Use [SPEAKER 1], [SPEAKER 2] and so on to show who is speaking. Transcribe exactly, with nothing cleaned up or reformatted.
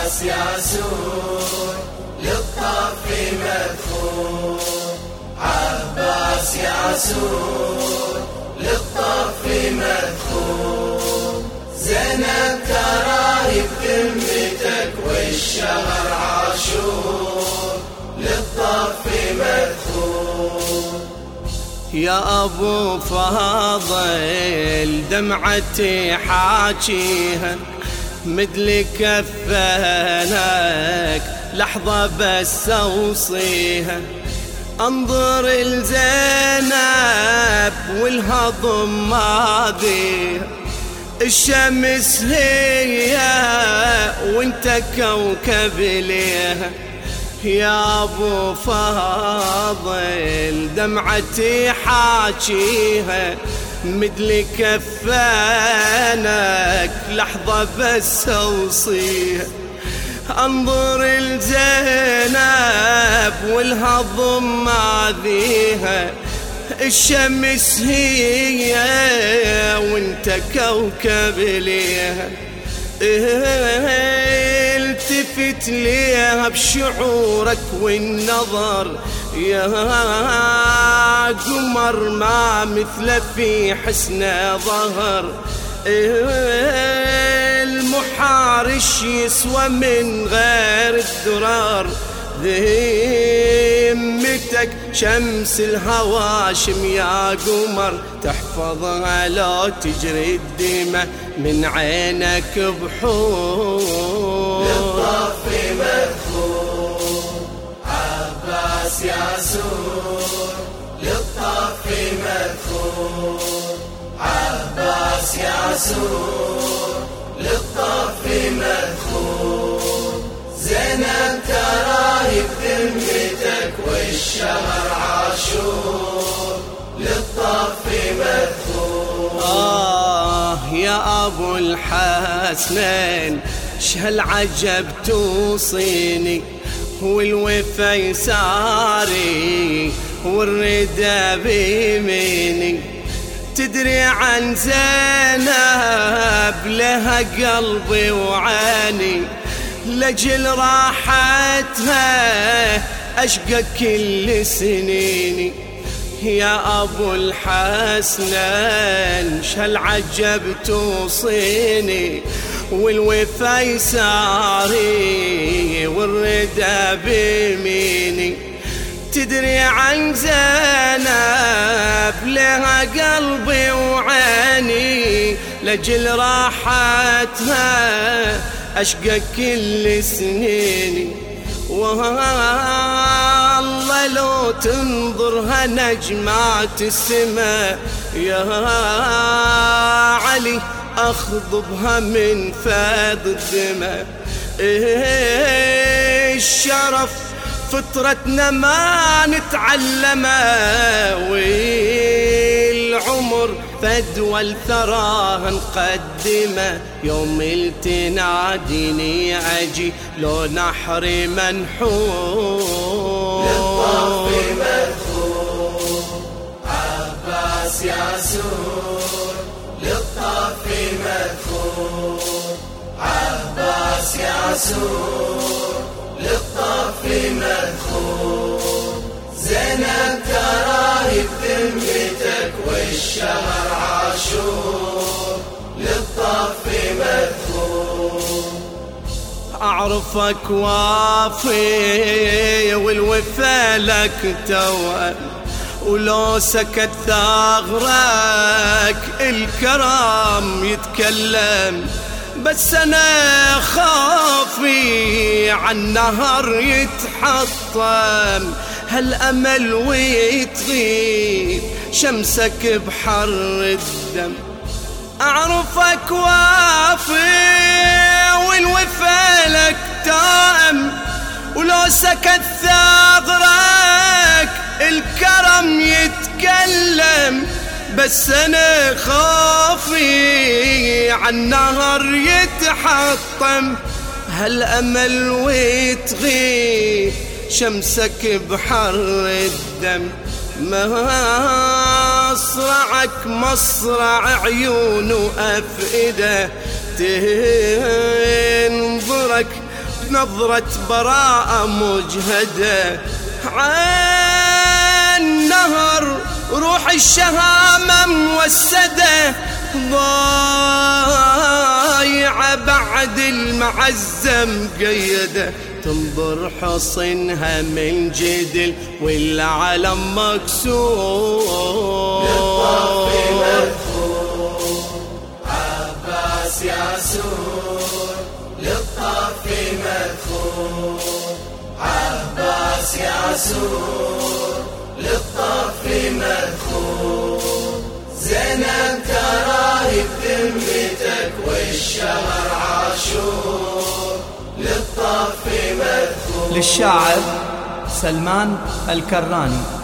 [SPEAKER 1] عباس ياسور للطف مدخول، عباس ياسور للطف مدخول، زينب تراهي بذمتك والشهر عاشور للطف مدخول.
[SPEAKER 2] يا أبو فاضل دمعتي حاجيها مدل كفانك لحظة بس أوصيها، انظر لزينب والهضم ماضيها، الشمس هي وانت كوكب ليها. يا أبو فاضل دمعتي حاجيها مدل كفانك لحظة بس أوصيها، انظر لزينب والهضم ماذيها، الشمس هي وانت كوكب ليها. التفت ليها بشعورك والنظر يا قمر ما مثل في حسن ظهر، المحارش يسوى من غير الدرار، ذمتك شمس الهواشم يا قمر تحفظها لو تجري الدماء من عينك بحور.
[SPEAKER 1] للطف مدخول عباس ياسور للطف مدخول، عباس ياسور للطف مدخول، زينب تراهي بذمتك والشهر عاشور للطف مدخول.
[SPEAKER 2] آه يا أبو الحسنين شهالعجب توصيني، والوفا يساري والردى بيميني، تدري عن زينب لها قلبي وعيني، لجل راحتها أشقى كل سنيني. يا أبو الحسنين شهالعجب توصيني، والوفا يساري والردى بيميني، تدري عن زينب لها قلبي وعيني، لجل راحتها أشقى كل سنيني. والله لو تنظرها نجمات السماء يا علي أخضبها من فاض الدماء، الشرف فطرتنا ما نتعلمها، والعمر فدوى الثرى نقدمه، يوم التناديني أجي لو نحر منحور.
[SPEAKER 1] للطف مدخول عباس ياسور للطف مدخول، عباس ياسور للطف مدخول، زينب تراهي بذمتك والشهر عاشور للطف مدخول.
[SPEAKER 2] أعرفك وافي والوفا لك توأم، ولو سكت ثغرك الكرام يتكلم، بس أنا خافي عن نهر يتحطم، هالأمل ويتغيب شمسك بحر الدم. أعرفك وافي والوفا لك تائم، ولو سكت ثغرك الكرم يتكلم، بس أنا خافي عن نهر يتحطم، هالأمل ويتغيب شمسك بحر الدم. مصرعك مصرع عيون وأفئدة تنظرك نظرة براءة مجهدة عن نهر روح الشهامة موسدة ضايعة بعد المعزة مقيدة تنظر حصنها من جدل والعلم مكسور
[SPEAKER 1] للطف مذكور عباس ياسور للطف مذكور عباس ياسور للطف مذكور زينب تراهي بذمتك والشهر عاشور للطف مذكور.
[SPEAKER 3] للشاعر سلمان الكراني.